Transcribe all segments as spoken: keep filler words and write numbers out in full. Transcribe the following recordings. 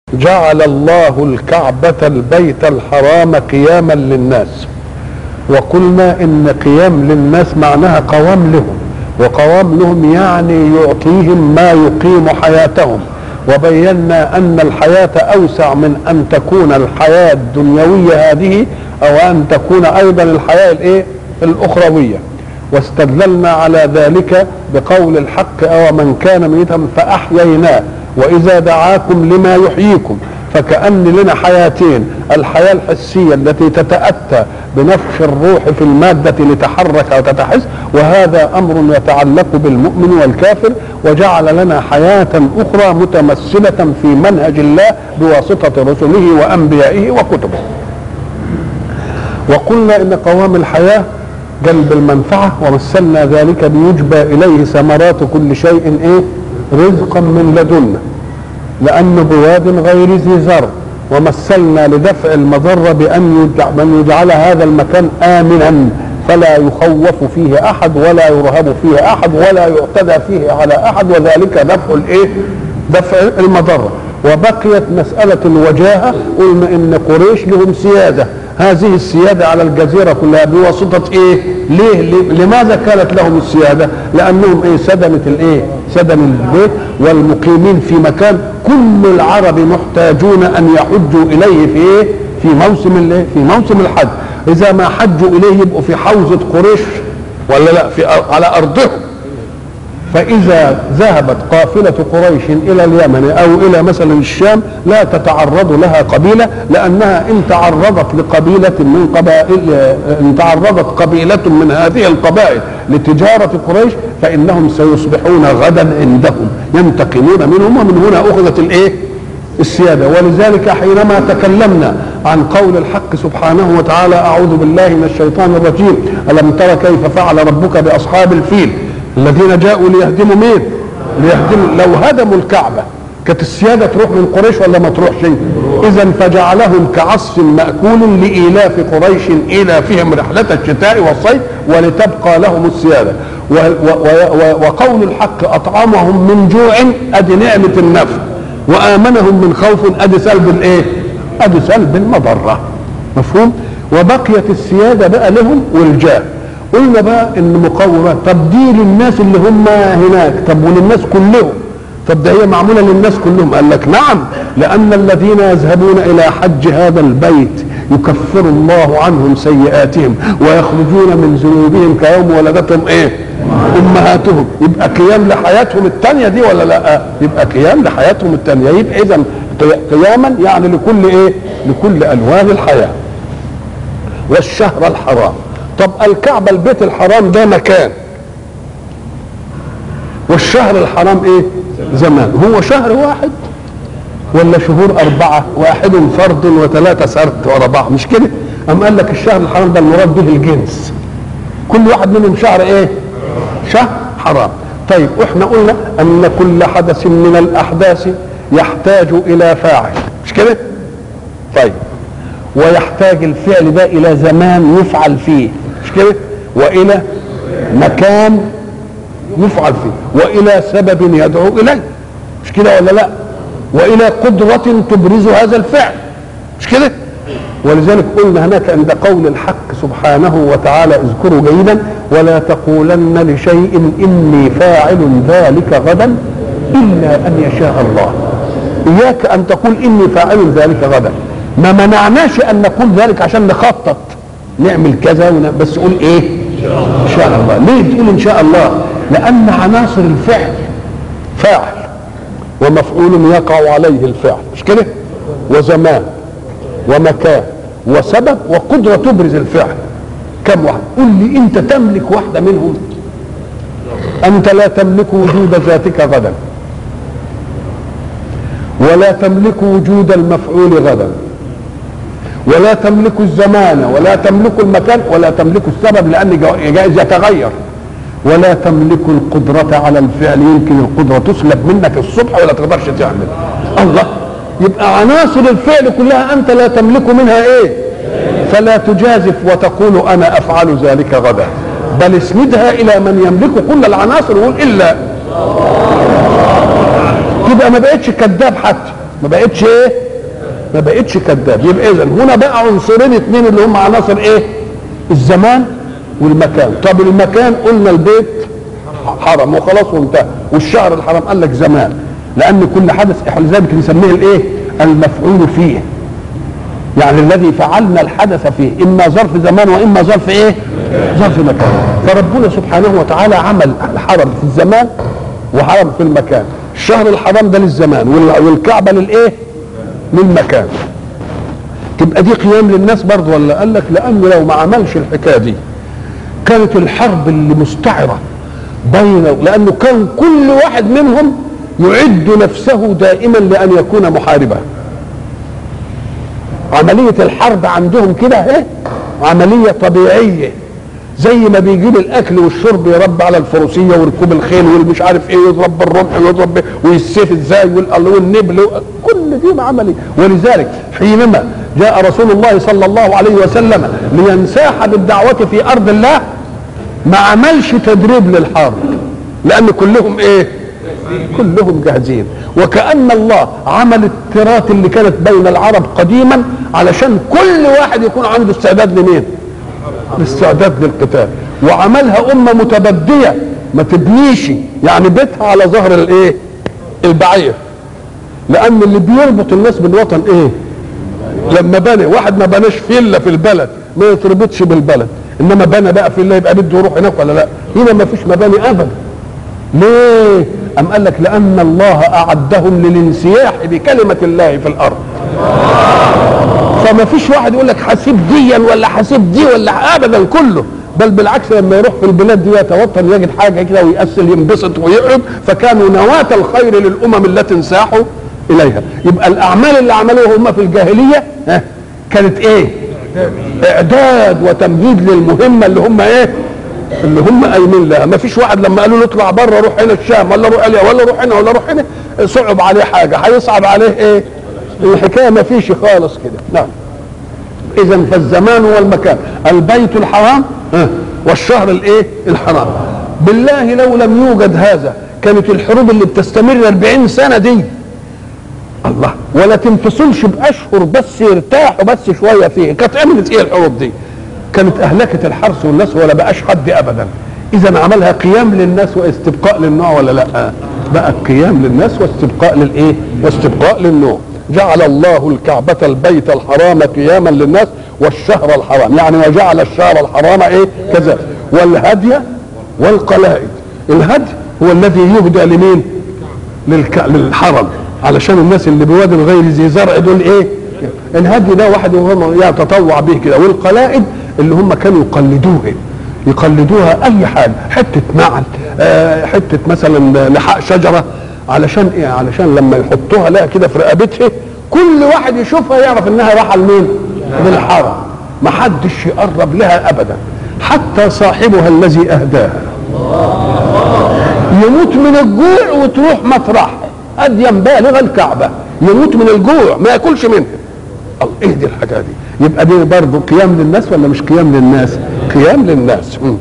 جعل الله الكعبة البيت الحرام قياما للناس. وقلنا ان قيام للناس معناها قوام لهم، وقوام لهم يعني يعطيهم ما يقيم حياتهم. وبينا ان الحياة اوسع من ان تكون الحياة الدنيوية هذه او ان تكون ايضا الحياة الايه الاخروية. واستدللنا على ذلك بقول الحق: او من كان ميتا فاحييناه واذا دعاكم لما يحييكم. فكأن لنا حياتين: الحياة الحسية التي تتأتى بنفخ الروح في المادة لتحرك وتتحس، وهذا أمر يتعلق بالمؤمن والكافر. وجعل لنا حياة أخرى متمثلة في منهج الله بواسطة رسله وأنبيائه وكتبه. وقلنا إن قوام الحياة جلب المنفعة، ومثلنا ذلك بيجبى إليه ثمرات كل شيء إيه؟ رزقا من لدنا، لأنه بواد غير ذي زرع. ومثلنا لدفع المضرة بأن يجعل هذا المكان آمنا فلا يخوف فيه أحد ولا يرهب فيه أحد ولا يعتدى فيه على أحد، وذلك دفع الإيه؟ دفع المضرة. وبقيت مسألة الوجاهة. قلنا إن قريش لهم سيادة، هذه السيادة على الجزيرة كلها بواسطة إيه؟ ليه؟ لماذا كانت لهم السيادة؟ لأنهم إيه؟ سدنة الإيه؟ سدن البيت، والمقيمين في مكان كل العرب محتاجون أن يحجوا إليه في إيه؟ في موسم الإيه؟ في موسم الحج. إذا ما حجوا إليه يبقوا في حوزة قريش ولا لا؟ في على أرضهم. فإذا ذهبت قافلة قريش إلى اليمن أو إلى مثلا الشام لا تتعرض لها قبيلة، لأنها إن تعرضت لقبيلة من قبائل إن تعرضت قبيلة من هذه القبائل لتجارة قريش فإنهم سيصبحون غدا عندهم ينتقمون منهم، ومن هنا أخذت الإيه؟ السيادة. ولذلك حينما تكلمنا عن قول الحق سبحانه وتعالى: أعوذ بالله من الشيطان الرجيم، ألم تر كيف فعل ربك بأصحاب الفيل الذين جاءوا ليهدموا مين؟ ليهدموا. لو هدموا الكعبة كانت السيادة تروح من قريش ولا ما تروحش؟ إذا فجعلهم كعصف مأكول لإيلاف قريش إيلافهم رحلة الشتاء والصيف ولتبقى لهم السيادة. وقول الحق: أطعمهم من جوع، أدي نعمة النفع، وآمنهم من خوف، أدي سلب الإيه؟ أدي سلب المضرة. مفهوم؟ وبقيت السيادة بقى لهم والجاه. قلنا بقى ان مقومات. طب دي للناس اللي هم هناك، طب وللناس كلهم؟ طب ده هي معموله للناس كلهم. قال لك نعم، لان الذين يذهبون الى حج هذا البيت يكفر الله عنهم سيئاتهم ويخرجون من ذنوبهم كيوم ولدتهم ايه؟ امهاتهم. يبقى قيام لحياتهم الثانيه دي ولا لا؟ يبقى قيام لحياتهم الثانيه. يبقى اذا قياما يعني لكل ايه؟ لكل الوان الحياه. والشهر الحرام. طب الكعبة البيت الحرام ده مكان، والشهر الحرام ايه؟ زمان. هو شهر واحد ولا شهور أربعة؟ واحد فرض وثلاثة سرد ورا بعض، مش كده؟ أم قال لك الشهر الحرام ده المراد به الجنس، كل واحد منهم شهر ايه؟ شهر حرام. طيب احنا قلنا أن كل حدث من الأحداث يحتاج إلى فاعل، مش كده؟ طيب ويحتاج الفعل ده إلى زمان يفعل فيه، مش كده؟ والى مكان يفعل فيه، والى سبب يدعو اليه، مش كده ولا لا؟ والى قدرة تبرز هذا الفعل، مش كده؟ ولذلك قلنا هناك عند قول الحق سبحانه وتعالى: اذكروا جيدا ولا تقولن لشيء اني فاعل ذلك غدا الا ان يشاء الله. اياك ان تقول اني فاعل ذلك غدا. ما منعناش ان نقول ذلك عشان نخطط نعمل كذا، بس قول ايه؟ ان شاء الله. ليه تقول ان شاء الله؟ لان عناصر الفعل فاعل ومفعول يقع عليه الفعل، مش كده؟ وزمان ومكان وسبب وقدرة تبرز الفعل. كم واحد؟ قل لي انت تملك واحدة منهم. انت لا تملك وجود ذاتك غدا، ولا تملك وجود المفعول غدا، ولا تملك الزمان، ولا تملك المكان، ولا تملك السبب لأن جائز يتغير، ولا تملك القدرة على الفعل. يمكن القدرة تسلب منك الصبح ولا تقدرش تعمل. الله، يبقى عناصر الفعل كلها أنت لا تملك منها إيه؟ فلا تجازف وتقول أنا أفعل ذلك غدا، بل اسندها إلى من يملك كل العناصر وقول إلا. يبقى ما بقتش كذاب حتى. ما بقتش ايه ما بقتش كذاب. يبقى اذا هنا بقى عنصرين اثنين اللي هم عناصر ايه؟ الزمان والمكان. طب المكان قلنا البيت حرم وخلاص وانتهى، والشهر الحرام قال لك زمان، لان كل حدث احنا ذلك نسميه الايه؟ المفعول فيه، يعني الذي فعلنا الحدث فيه، اما ظرف زمان واما ظرف ايه؟ ظرف مكان. فربنا سبحانه وتعالى عمل الحرم في الزمان وحرم في المكان. الشهر الحرام ده للزمان والكعبه للايه؟ للمكان. تبقى دي قيام للناس برضه ولا؟ قال لك لانه لو ما عملش الحكايه دي كانت الحرب اللي مستعره بينه، لانه كان كل واحد منهم يعد نفسه دائما لان يكون محاربا. عمليه الحرب عندهم كده ايه؟ عمليه طبيعيه، زي ما بيجيب الاكل والشرب يربى على الفروسيه وركوب الخيل والمش عارف ايه، ويضرب بالرمح ويضرب والسيف ازاي والنبل، كل دي عمليه. ولذلك حينما جاء رسول الله صلى الله عليه وسلم لينساح بالدعوه في ارض الله ما عملش تدريب للحرب، لان كلهم ايه؟ كلهم جاهزين. وكأن الله عمل التراث اللي كانت بين العرب قديما علشان كل واحد يكون عنده استعداد لمين؟ استعداد للقتال. وعملها امه متبديه ما تبنيش يعني بيتها على ظهر الايه؟ البعير، لان اللي بيربط الناس بالوطن ايه؟ لما بنى واحد ما بناش فيلا في البلد ما يتربطش بالبلد، انما بنى بقى فيلا يبقى بده يروح هناك ولا لا؟ هنا ما فيش مباني ابدا. ليه؟ أم قال لك لأن الله أعدهم للانسياح بكلمة الله في الأرض. فما فيش واحد يقول لك حسيب ديا ولا حسيب دي ولا أبدا، كله بل بالعكس لما يروح في البلاد دي يتوطن يجد حاجة كده ويأسل ينبسط ويقعد، فكانوا نواة الخير للأمم التي انساحوا إليها. يبقى الأعمال اللي عملوها هم في الجاهلية كانت إيه؟ إعداد وتمهيد للمهمة اللي هم إيه؟ اللي هم قايمين لها. ما فيش واحد لما قالوا له اطلع بره روح هنا الشام ولا روح اليا ولا روح هنا ولا روح هنا صعب عليه حاجه، هيصعب عليه ايه؟ الحكايه ما فيش خالص كده. نعم. اذا فالزمان والمكان، البيت الحرام والشهر الايه؟ الحرام. بالله لو لم يوجد هذا كانت الحروب اللي بتستمر أربعين سنه دي الله ولا تنفصلش باشهر بس يرتاحوا بس شويه فيه، كانت عملت ايه الحروب دي؟ كانت اهلكت الحرث والناس ولا بقاش حد ابدا. اذا عملها قيام للناس واستبقاء للنوع ولا لا؟ بقى قيام للناس واستبقاء للايه؟ واستبقاء للنوع. جعل الله الكعبة البيت الحرام قياما للناس والشهر الحرام، يعني وجعل الشهر الحرام ايه؟ كذا. والهدي والقلائد. الهدي هو الذي يهدى لمين؟ للك... للحرم، علشان الناس اللي بواد غير ذي زرع دول ايه؟ الهدي ده واحد يتطوع به كده. والقلائد اللي هم كانوا يقلدوها يقلدوها اي حاجه، حته نعل آه حته مثلا لحاء شجره، علشان ايه؟ علشان لما يحطوها لها كده في رقبتها كل واحد يشوفها يعرف انها راحه لمين؟ للحرم، ما حدش يقرب لها ابدا، حتى صاحبها الذي اهداها يموت من الجوع وتروح مطرحها اديا بالغ الكعبه، يموت من الجوع ما ياكلش منها. الله ايه دي الحاجه دي؟ يبقى دي برضه قيام للناس ولا مش قيام للناس؟ قيام للناس. م.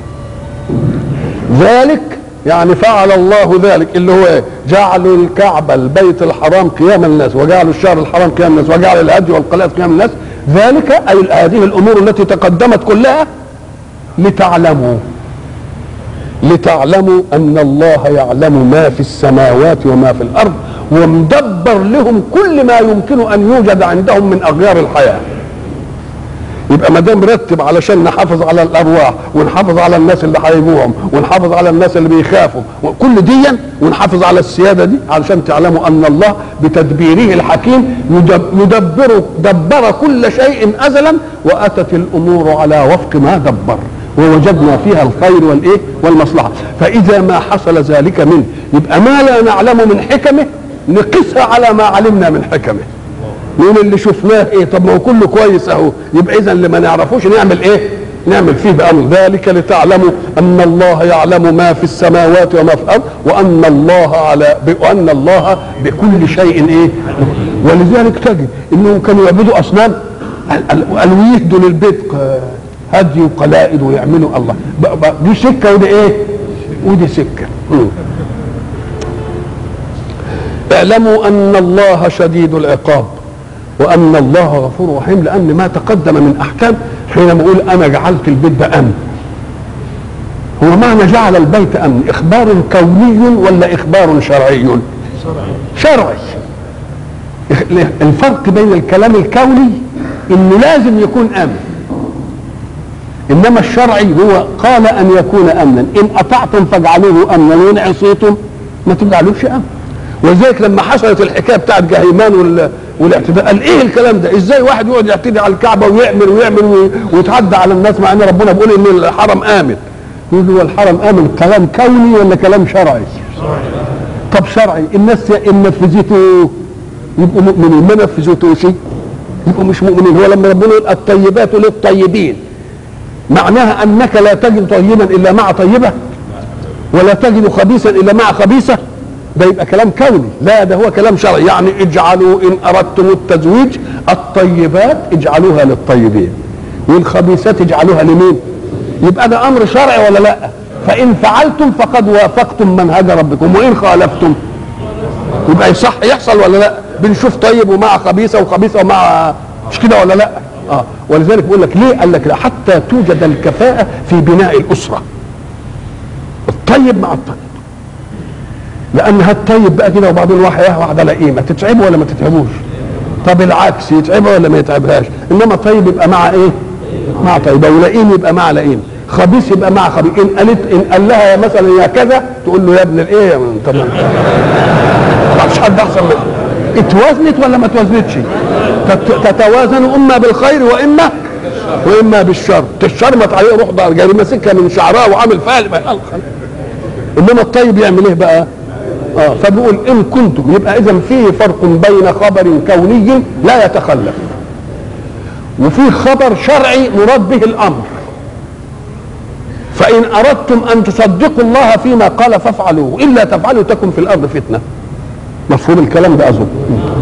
ذلك يعني فعل الله ذلك اللي هو ايه؟ جعلوا الكعبه البيت الحرام قيام الناس، وجعلوا الشهر الحرام قيام الناس، وجعل الهدي والقلائد قيام الناس. ذلك اي هذه الامور التي تقدمت كلها لتعلموا لتعلموا ان الله يعلم ما في السماوات وما في الارض، ومدبر لهم كل ما يمكن ان يوجد عندهم من اغيار الحياه. يبقى ما دام مرتب علشان نحافظ على الارواح ونحافظ على الناس اللي هيجوهم ونحافظ على الناس اللي بيخافوا وكل دي ونحافظ على السياده دي، علشان تعلموا ان الله بتدبيره الحكيم يدبر دبر كل شيء ازلا، واتت الامور على وفق ما دبر، ووجدنا فيها الخير والايه والمصلحه. فاذا ما حصل ذلك منه يبقى ما لا نعلم من حكمه نقسها على ما علمنا من حكمه، نقول اللي شفناه ايه؟ طب ما هو كله كويس اهو. يبقى اذا اللي ما نعرفوش نعمل ايه؟ نعمل فيه بامر. ذلك لتعلموا ان الله يعلم ما في السماوات وما في الارض، وان الله على وان الله بكل شيء ايه؟ ولذلك تجد انهم كانوا يعبدوا اصنام قالوا يهدوا للبيت هدي وقلائد ويعملوا الله دي سكه ودي ايه؟ ودي سكه. اعلموا ان الله شديد العقاب وان الله غفور رحيم، لان ما تقدم من احكام حينما اقول انا جعلت البيت ده امن، هو معنى جعل البيت امن اخبار كوني ولا اخبار شرعي؟ شرعي. الفرق بين الكلام الكوني انه لازم يكون امن، انما الشرعي هو قال ان يكون امنا، ان اطعتم فاجعلوه امنا وان عصيتم ما تجعلوش امن. ولذلك لما حصلت الحكايه بتاعت جهيمان وال... والاعتداء، قال ايه الكلام ده؟ ازاي واحد يقعد يعتدي على الكعبه ويعمل ويعمل ويتعدى على الناس مع ان ربنا بيقول ان الحرم امن؟ يقول هو الحرم امن كلام كوني ولا كلام شرعي؟ طب شرعي، الناس ان نفذته يبقوا مؤمنين، ما نفذتوش يبقوا مش مؤمنين. هو لما ربنا يقول الطيبات للطيبين معناها انك لا تجد طيبا الا مع طيبه، ولا تجد خبيثا الا مع خبيثه، ده يبقى كلام كوني. لا، ده هو كلام شرعي. يعني اجعلوا ان اردتم التزويج الطيبات اجعلوها للطيبين والخبيثات اجعلوها لمين؟ يبقى ده امر شرعي ولا لا؟ فان فعلتم فقد وافقتم منهج ربكم، وان خالفتم يبقى يصح يحصل ولا لا؟ بنشوف طيب ومع خبيثه وخبيثه ومع، مش كده ولا لا؟ اه. ولذلك بيقول لك ليه؟ قال لك لا، حتى توجد الكفاءه في بناء الاسره، الطيب مع الطيب، لان هالطيب بقى كده وبعدين واحد واحد على قيمه تتعبه ولا ما تتعبوش؟ طب العكس يتعبه ولا ما يتعبهاش؟ انما طيب يبقى مع ايه؟ مع طيبه، ولئيم يبقى مع لئيم، خبيث يبقى مع خبيث. ان قالت ان قال لها مثلا يا كذا تقول له يا ابن الايه يا من طبعا ما فيش حد احسن منه. اتوازنت ولا ما اتوازنتش؟ تتوازن اما بالخير واما واما بالشر. الشرمت عليه روح ضار جاي ماسكها من شعرها وعامل فيها، انما الطيب يعمل ايه بقى؟ اه. فبيقول ان كنتم، يبقى اذا فيه فرق بين خبر كوني لا يتخلف وفيه خبر شرعي مراد به الامر. فان اردتم ان تصدقوا الله فيما قال فافعلوه، الا تفعلوا تكن في الارض فتنه. مفهوم الكلام ده اظن؟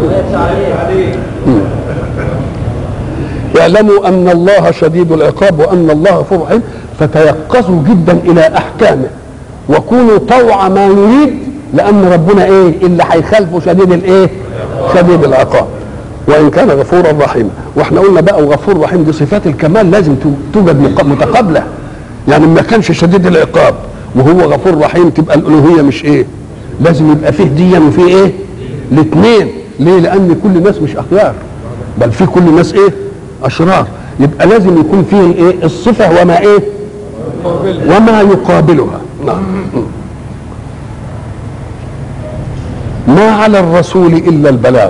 اعلموا ان الله شديد العقاب وان الله غفور رحيم، فتيقظوا جدا الى احكامه وكونوا طوع ما يريد، لان ربنا ايه اللي هيخالفه؟ شديد الايه؟ شديد العقاب وان كان غفورا رحيما. واحنا قلنا بقى وغفور رحيم دي صفات الكمال لازم توجد متقابله، يعني ما كانش شديد العقاب وهو غفور رحيم تبقى الالوهيه مش ايه؟ لازم يبقى فيه ديا وفيه ايه؟ الاثنين. ليه؟ لان كل الناس مش اخيار، بل في كل الناس ايه؟ اشرار. يبقى لازم يكون فيه الايه؟ الصفه وما ايه؟ وما يقابلها. نعم. ما على الرسول الا البلاغ.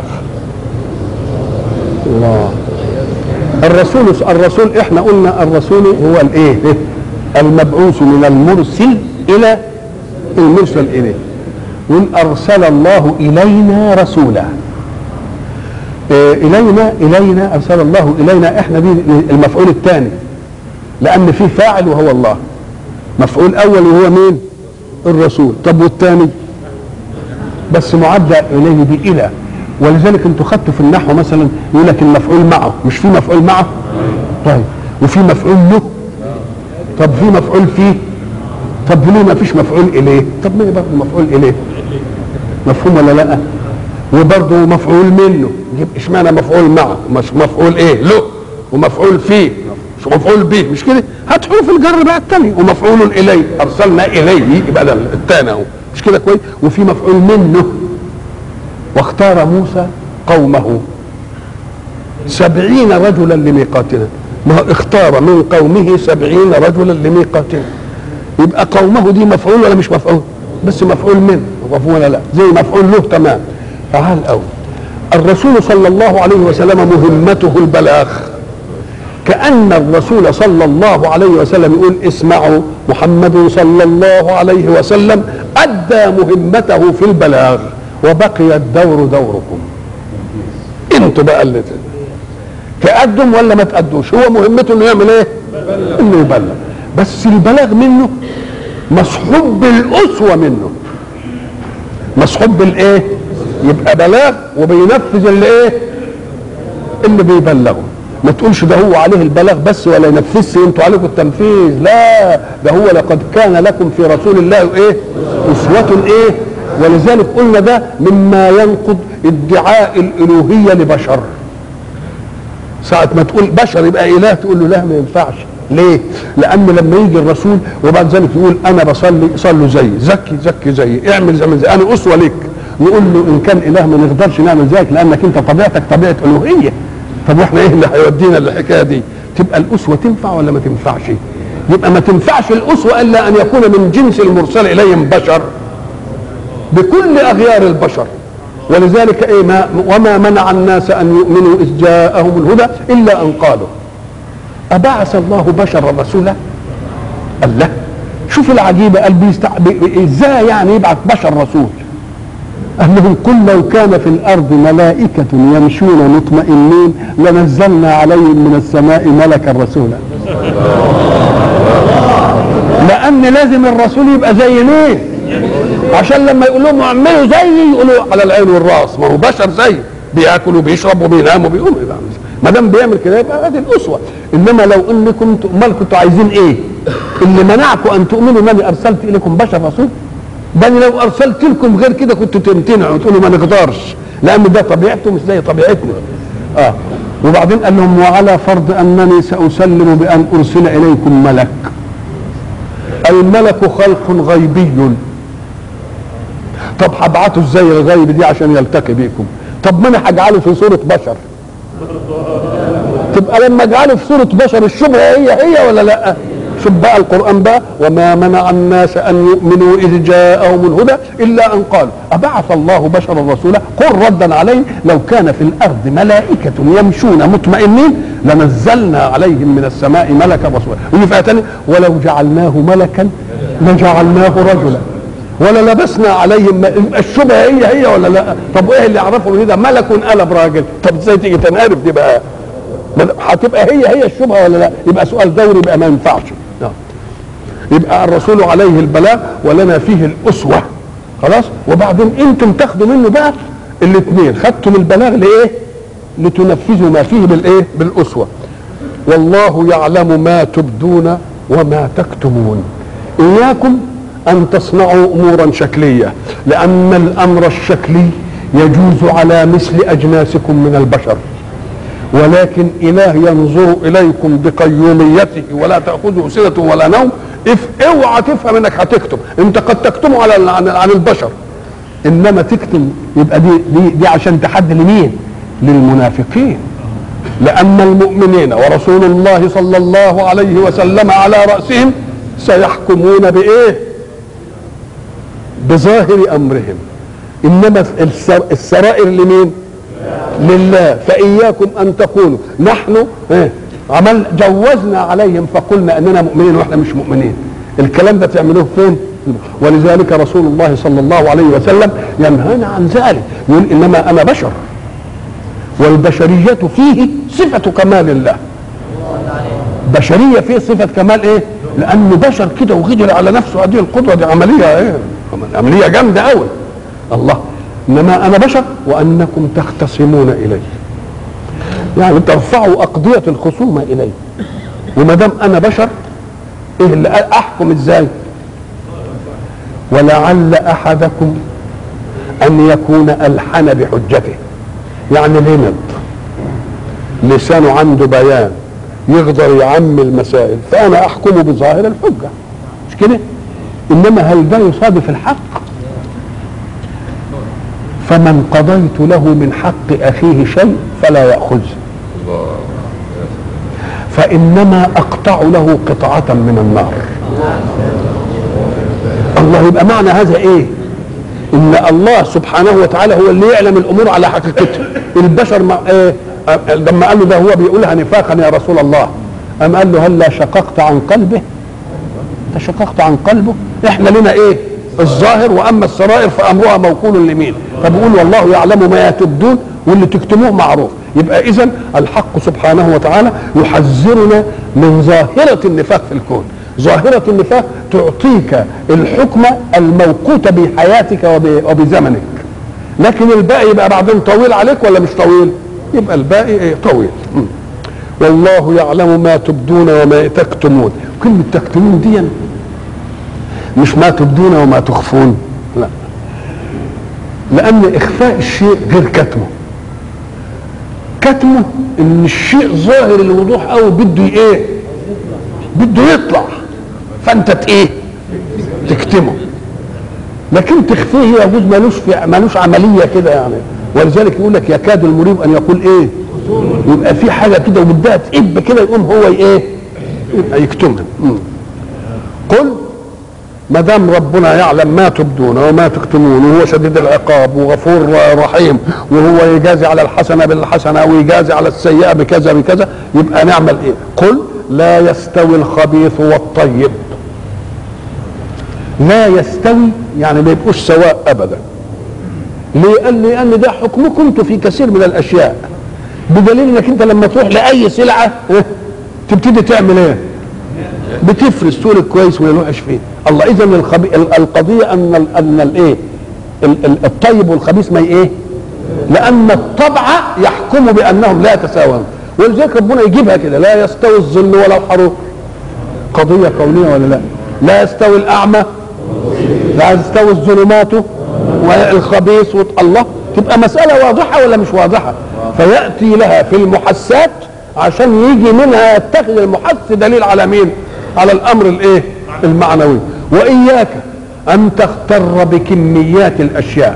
الله. الرسول الرسول احنا قلنا الرسول هو الايه؟ المبعوث من المرسل الى المرسل اليه. قل ارسل الله الينا رسولا. إيه الينا الينا ارسل الله الينا، احنا دي المفعول الثاني لان في فاعل وهو الله. مفعول اول وهو مين؟ الرسول. طب والثاني بس معدى اليه دي الى. ولذلك انتوا خدتوا في النحو مثلا يقول لك المفعول معه، مش في مفعول معه؟ طيب وفي مفعول له؟ طب في مفعول فيه؟ طب ليه ما فيش مفعول اليه؟ طب ليه برضه مفعول اليه؟ مفهوم ولا لا؟ وبرضه مفعول منه، يبقى اشمعنى مفعول معه؟ مش مفعول ايه؟ له ومفعول فيه مش مفعول به، مش كده؟ هات حروف الجر بقى الثاني، ومفعول اليه ارسلنا اليه يبقى ده الثاني اهو، مش كده كويس؟ وفي مفعول منه. واختار موسى قومه سبعين رجلا لميقاتنا. ما اختار من قومه سبعين رجلا لميقاتنا، يبقى قومه دي مفعول ولا مش مفعول؟ بس مفعول منه، مفعول ولا لا؟ زي مفعول له تمام. تعال قوي الرسول صلى الله عليه وسلم مهمته البلاغ، كأن الرسول صلى الله عليه وسلم يقول اسمعوا محمد صلى الله عليه وسلم أدى مهمته في البلاغ وبقي الدور دوركم. انتوا بقى اللي تقدم ولا ما تقدوش، هو مهمته انه يعمل ايه؟ انه يبلغ. بس البلاغ منه مصحوب بالاسوه منه، مصحوب بالايه؟ يبقى بلاغ وبينفذ اللي ايه؟ اللي بيبلغه. ما تقولش ده هو عليه البلاغ بس ولا ينفذش انتوا عليكم التنفيذ، لا، ده هو لقد كان لكم في رسول الله ايه؟ اسوه ايه؟ ولذلك قلنا ده مما ينقض ادعاء الالوهيه لبشر. ساعة ما تقول بشر يبقى اله تقول له لا ما ينفعش. ليه؟ لان لما يجي الرسول وبعد ذلك يقول انا بصلي صلوا زي، زكي زكي زي، اعمل زي, زي انا اسوه لك، نقول له ان كان اله ما نقدرش نعمل زيك لانك انت طبيعتك طبيعه الوهيه. طب واحنا ايه اللي هيودينا للحكايه دي؟ تبقى الاسوه تنفع ولا ما تنفعش؟ يبقى ما تنفعش الاسوه الا ان يكون من جنس المرسل اليهم بشر بكل اغيار البشر. ولذلك ايه ما وما منع الناس ان يؤمنوا اذ جاءهم الهدى الا ان قالوا ابعث الله بشرا رسولا. الله شوف العجيبه، قال بيستع... ازاي يعني يبعث بشر رسول؟ قال لهم قل لو كان في الارض ملائكه يمشون مطمئنين لنزلنا عليهم من السماء ملكا رسولا. لان لازم الرسول يبقى زي مين؟ عشان لما يقول لهم اعملوا زيي يقولوا على العين والراس، ما هو بشر زي بياكل وبيشرب وبينام وبيقوم. ما دام بيعمل كده يبقى هذه الاسوه. انما لو انكم امال كنتوا عايزين ايه؟ اللي منعكم ان تؤمنوا من ارسلت اليكم بشر رسول؟ ده لو ارسلت لكم غير كده كنتوا تمتنعوا وتقولوا ما نقدرش لان ده طبيعته مش زي طبيعتنا. اه وبعدين قال لهم وعلى فرض انني ساسلم بان ارسل اليكم ملك. الملك خلق غيبي. طب هبعته ازاي الغيب دي عشان يلتقي بيكم؟ طب ما انا هجعله في صوره بشر. تبقى لما اجعله في صوره بشر الشبهه هي هي ولا لا؟ شوف بقى القرآن بقى وما منع الناس أن يؤمنوا إذ جاءهم الهدى إلا أن قالوا أبعث الله بشرا رسولا. قل ردا عليه لو كان في الأرض ملائكة يمشون مطمئنين لنزلنا عليهم من السماء ملكا رسولا. وفي آية ثانية ولو جعلناه ملكا لجعلناه رجلا ولا لبسنا عليهم. الشبهة هي هي ولا لا؟ طب وإيه اللي يعرفوا من ده ملك قلب راجل؟ طب ازاي تيجي تنعرف دي بقى؟ هتبقى هي هي الشبهة ولا لا؟ يبقى سؤال دوري بقى ما ينفعش. يبقى الرسول عليه البلاغ ولنا فيه الأسوة. خلاص. وبعدين انتم تاخدوا منه بقى الاثنين، خدتم البلاغ لايه؟ لتنفذوا ما فيه بالايه؟ بالأسوة. والله يعلم ما تبدون وما تكتمون. إياكم أن تصنعوا أمورا شكلية لأن الأمر الشكلي يجوز على مثل أجناسكم من البشر، ولكن إله ينظر إليكم بقيوميته ولا تأخذه سنة ولا نوم. اف اوعى تفهم انك هتكتم، انت قد تكتم على عن, عن البشر، انما تكتم يبقى دي دي, دي عشان تحدي لمين؟ للمنافقين. لأن المؤمنين ورسول الله صلى الله عليه وسلم على رأسهم سيحكمون بإيه؟ بظاهر أمرهم، إنما السرائر لمين؟ لله. فإياكم أن تقولوا نحن إيه؟ عمل جوزنا عليهم فقلنا أننا مؤمنين وإحنا مش مؤمنين. الكلام ده تعملوه فين؟ ولذلك رسول الله صلى الله عليه وسلم ينهانا عن ذلك، يقول إنما أنا بشر والبشرية فيه صفة كمال الله. بشرية فيه صفة كمال إيه؟ لأنه بشر كده وغدر على نفسه. هذه القدرة دي عملية إيه؟ عملية جامدة أوي. الله إنما أنا بشر وأنكم تختصمون إلي، يعني ترفعوا أقضية الخصومة إلي، وما دام أنا بشر إيه اللي أحكم إزاي؟ ولعل أحدكم أن يكون ألحن بحجته، يعني لمض لسانه عنده بيان يقدر يعمي المسائل، فأنا أحكم بظاهر الحجة، مش كده؟ إنما هل ده يصادف الحق؟ فمن قضيت له من حق أخيه شيء فلا يأخذه، فإنما أقطع له قطعة من النار. الله. يبقى معنى هذا إيه؟ إن الله سبحانه وتعالى هو اللي يعلم الأمور على حقيقتها. البشر مع إيه؟ لما قال له ده هو بيقولها نفاقا يا رسول الله، أم قال له هلا شققت عن قلبه؟ أنت شققت عن قلبه؟ إحنا لنا إيه؟ الظاهر، وأما السرائر فأمرها موكول لمين؟ فبقول والله يعلم ما تبدون واللي تكتموه معروف. يبقى إذن الحق سبحانه وتعالى يحذرنا من ظاهرة النفاق في الكون. ظاهرة النفاق تعطيك الحكم الموقوت بحياتك وبزمنك، لكن الباقي يبقى بعدين طويل عليك ولا مش طويل؟ يبقى الباقي ايه؟ طويل. م. والله يعلم ما تبدون وما تكتمون. كلمة تكتمون دي مش ما تبدون وما تخفون، لا، لان اخفاء الشيء غير كتمه. كتمه ان الشيء ظاهر الوضوح قوي بده ايه؟ بده يطلع، فانت ايه؟ تكتمه. لكن تخفيه يجوز، مالوش في مالوش عمليه كده يعني. ولذلك يقول لك يكاد المريب ان يقول ايه؟ يبقى في حاجه كده وبدها تقب كده، يقوم هو ايه؟ يبقى يكتمها. قل ما دام ربنا يعلم ما تبدون وما تكتمون، وهو شديد العقاب وغفور رحيم، وهو يجازي على الحسنه بالحسنه ويجازي على السيئه بكذا بكذا، يبقى نعمل ايه؟ قل لا يستوي الخبيث والطيب. لا يستوي يعني ما يبقوش سواء ابدا. ليه؟ قال لان ده حكمكم انتم في كثير من الاشياء، بدليل انك انت لما تروح لاي سلعه تبتدي تعمل ايه؟ بتفرز سوق الكويس والوحش فيه. الله، اذا القضيه ان ان الايه؟ الطيب والخبيث ما ايه؟ لان الطبع يحكم بانهم لا يتساوون، ولذلك ربنا يجيبها كده لا يستوي الظل ولا الحروب. قضيه كونيه ولا لا؟ لا يستوي الاعمى، لا يستوي الظلمات والخبيث. الله، تبقى مساله واضحه ولا مش واضحه؟ فياتي لها في المحسات عشان يجي منها يتخذ المحس دليل على مين؟ على الامر الايه؟ المعنوي. واياك ان تغتر بكميات الاشياء،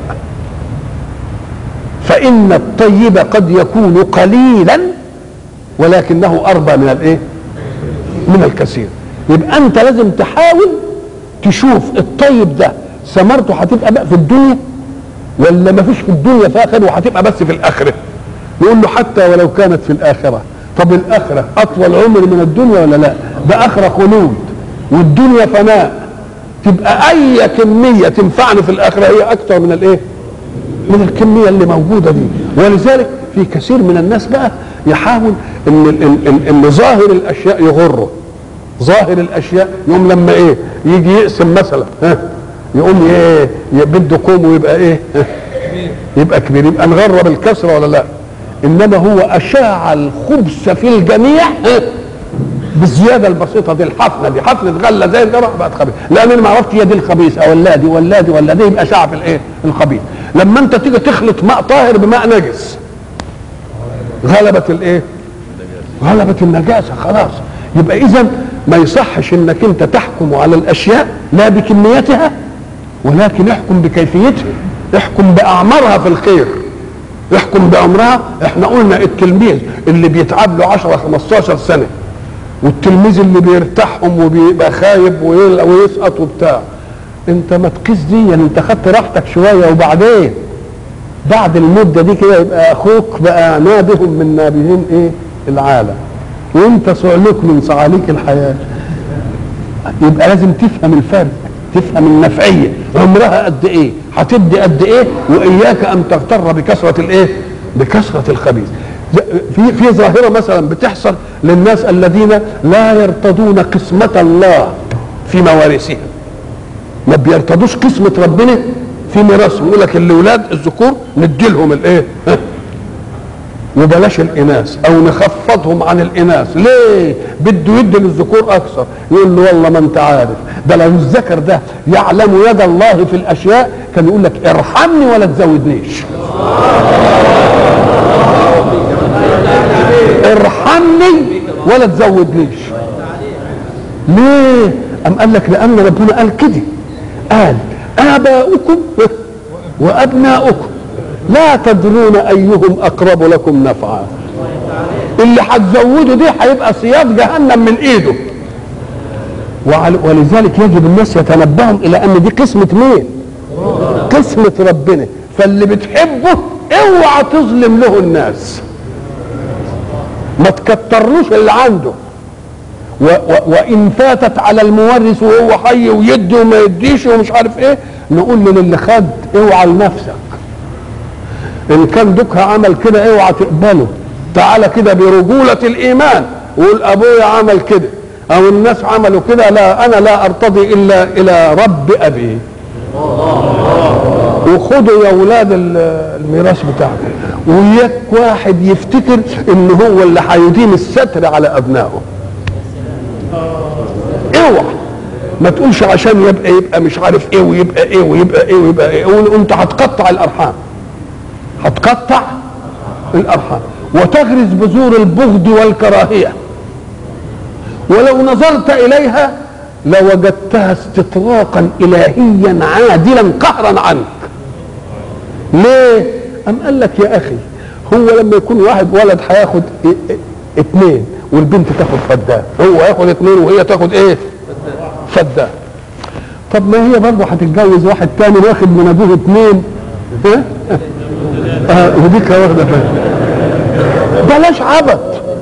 فان الطيب قد يكون قليلا ولكنه اربى من الايه؟ من الكثير. يبقى انت لازم تحاول تشوف الطيب ده ثمرته هتبقى بقى في الدنيا ولا ما فيش في الدنيا فاخر وهتبقى بس في الاخره. يقول له حتى ولو كانت في الاخره. طب الاخره اطول عمر من الدنيا ولا لا؟ ده اخره خلود والدنيا فناء. تبقى اي كميه تنفعني في الاخره هي اكثر من الايه؟ من الكميه اللي موجوده دي. ولذلك في كثير من الناس بقى يحاول ان ان ان ظاهر الاشياء يغره. ظاهر الاشياء يوم لما ايه؟ يجي يقسم مثلا ها يقوم ايه؟ بده كوم ويبقى ايه؟ يبقى كبير، يبقى نغره بالكسره ولا لا؟ انما هو اشاع الخبث في الجميع بالزياده البسيطه دي. الحفنه دي حفنه غله زي الجرح بقت خبيث، لان انا ما عرفتش هي دي الخبيثه ولا دي ولا دي ولا دي، يبقى اشاع في الايه؟ الخبيث. لما انت تيجي تخلط ماء طاهر بماء نجس غلبت الايه؟ غلبت النجاسه خلاص. يبقى اذا ما يصحش انك انت تحكم على الاشياء لا بكميتها ولكن احكم بكيفيتها، احكم باعمارها في الخير، احكم بعمرها. احنا قلنا التلميذ اللي بيتعب له عشرة خمستاشر سنه والتلميذ اللي بيرتاحهم وبيبقى خايب ويسقط وبتاع، انت ما تقيس دي يعني، انت خدت راحتك شويه وبعدين بعد المده دي كده يبقى اخوك بقى نابهم من نابهين ايه؟ العالم، وانت صعلوك من صعاليك الحياه. يبقى لازم تفهم الفرق، تفهم النفعيه عمرها قد ايه، هتدي قد ايه، واياك ان تغتر بكثره الايه؟ بكثره الخبيث. في في ظاهره مثلا بتحصل للناس الذين لا يرتضون قسمه الله في موارثهم، ما بيرتضوش قسمه ربنا في ميراثهم. يقول لك الاولاد الذكور ندي لهم الايه؟ وبلاش الاناث او نخفضهم عن الاناث. ليه؟ بده يدي للذكور اكثر. يقول له والله ما انت عارف ده لو الذكر ده يعلم يد الله في الاشياء كان يقول لك ارحمني ولا تزودنيش، ارحمني ولا تزودنيش. ليه؟ ام قال لك لان ربنا قال كده، قال اباؤكم وابناؤكم لا تدرون ايهم اقرب لكم نفعا. اللي هتزوده دي هيبقى صياد جهنم من ايده. ولذلك يجب الناس يتنبهوا الى ان دي قسمه مين؟ قسمه ربنا. فاللي بتحبه اوعى تظلم له الناس، ما تكترلوش اللي عنده. و و وان فاتت على المورث وهو حي ويدي وما يديش ومش عارف ايه، نقول له للي خد اوعى لنفسك. ان كان دوكها عمل كده اوعى تقبله، تعالى كده برجولة الايمان وقول ابويا عمل كده او الناس عملوا كده، لا انا لا ارتضي الا الى رب ابي. وخدوا يا اولاد الميراث بتاعكم. وياك واحد يفتكر ان هو اللي هيديم الستر على ابنائه. اوعى ما تقولش عشان يبقى يبقى مش عارف ايه ويبقى ايه ويبقى ايه ويبقى ايه، وانت هتقطع الارحام، هتقطع الارحام وتغرس بذور البغض والكراهيه، ولو نظرت اليها لوجدتها استطراقا الهيا عادلا قهرا عنك. ليه؟ ام قال لك يا اخي هو لما يكون واحد ولد هياخد اثنين والبنت تاخد فدان، هو ياخد اثنين وهي تاخد ايه؟ فدان. طب ما هي برضه هتتجوز واحد تاني واخد من ابوه اثنين، ها؟ آه وديك واخده فدان. بلاش عبط.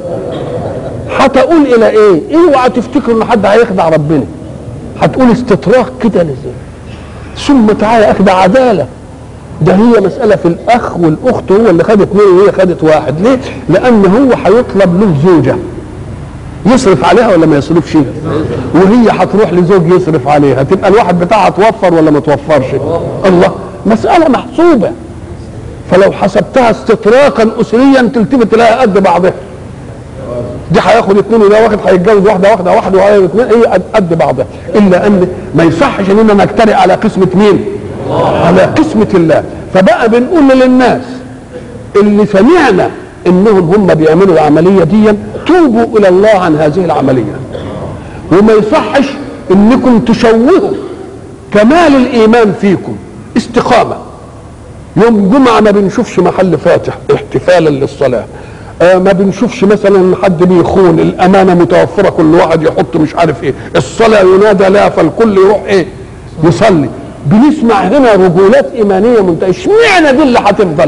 هتقول الى ايه؟ اوعى تفتكروا ان حد هيخدع ربنا. هتقول استطراق كده لازم. ثم تعالى اخد عداله. ده هي مسألة في الأخ والأخت، هو اللي خد اثنين وهي خدت واحد. ليه؟ لأن هو هيطلب له زوجة يصرف عليها ولا ما يصرفش؟ وهي هتروح لزوج يصرف عليها، تبقى الواحد بتاعها توفر ولا ما توفرش؟ الله، مسألة محسوبة. فلو حسبتها استطراقا أسريا تلتفت تلاقيها قد بعضها. دي هياخد اثنين وده واحد هيتجوز واحدة واحدة واحد وهي اثنين، هي قد بعضها. إلا أن ما يصحش إننا نجترئ على قسمة مين؟ على قسمة الله. فبقى بنقول للناس اللي سمعنا انهم هم بيعملوا العملية دي توبوا الى الله عن هذه العملية، وما يصحش انكم تشوهوا كمال الايمان فيكم. استقامة. يوم جمعة ما بنشوفش محل فاتح احتفالا للصلاة، آه ما بنشوفش مثلا حد بيخون، الامانة متوفرة كل واحد يحط مش عارف ايه، الصلاة ينادى لها فالكل يروح ايه يصلي. بنسمع هنا رجولات ايمانيه منتهيه. اشمعنى دي اللي هتفضل؟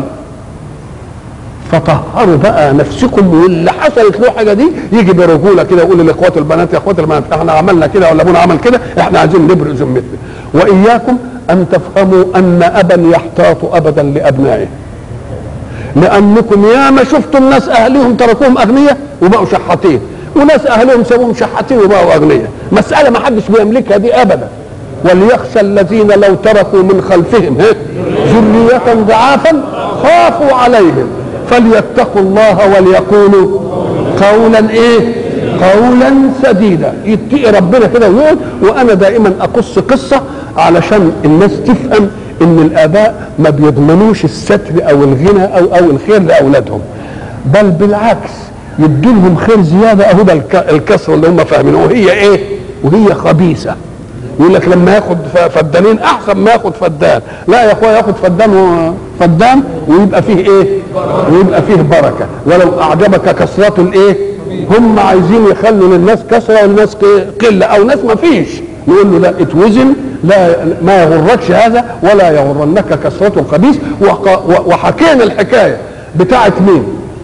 فطهروا بقى نفسكم، واللي حصلت له حاجه دي يجي برجوله كده يقول للاخوات البنات يا اخوات البنات احنا عملنا كده ولا ابونا عمل كده، احنا عايزين نبرئ ذمتنا. واياكم ان تفهموا ان ابا يحتاط ابدا لابنائه، لانكم ياما شفتم ناس اهلهم تركوهم اغنياء وبقوا شحاتين، وناس اهلهم سابوهم شحاتين وبقوا اغنياء. مساله ما حدش بيملكها دي ابدا. وليخشى الذين لو تركوا من خلفهم ذرية ضعافا خافوا عليهم فليتقوا الله وليقولوا قولا ايه؟ قولا سديدا. يتقي ربنا كده ويقول. وانا دائما اقص قصة علشان الناس تفهم ان الاباء ما بيضمنوش الستر او الغنى او او الخير لاولادهم، بل بالعكس يدولهم خير زيادة. اهو ده الكسر اللي هم فاهمينه. وهي ايه؟ وهي خبيثة. يقول لك لما ياخد فدانين احسن ما ياخد فدان. لا يا اخويا، ياخد فدان فدان ويبقى فيه ايه؟ ويبقى فيه بركه. ولو اعجبك كثرة الايه؟ هم عايزين يخلوا للناس كثره والناس قله، او ناس ما فيش. نقول له لا اتوزن، لا ما يغركش هذا ولا يغرنك كثرة الخبيث. وحكينا الحكايه بتاعت مين؟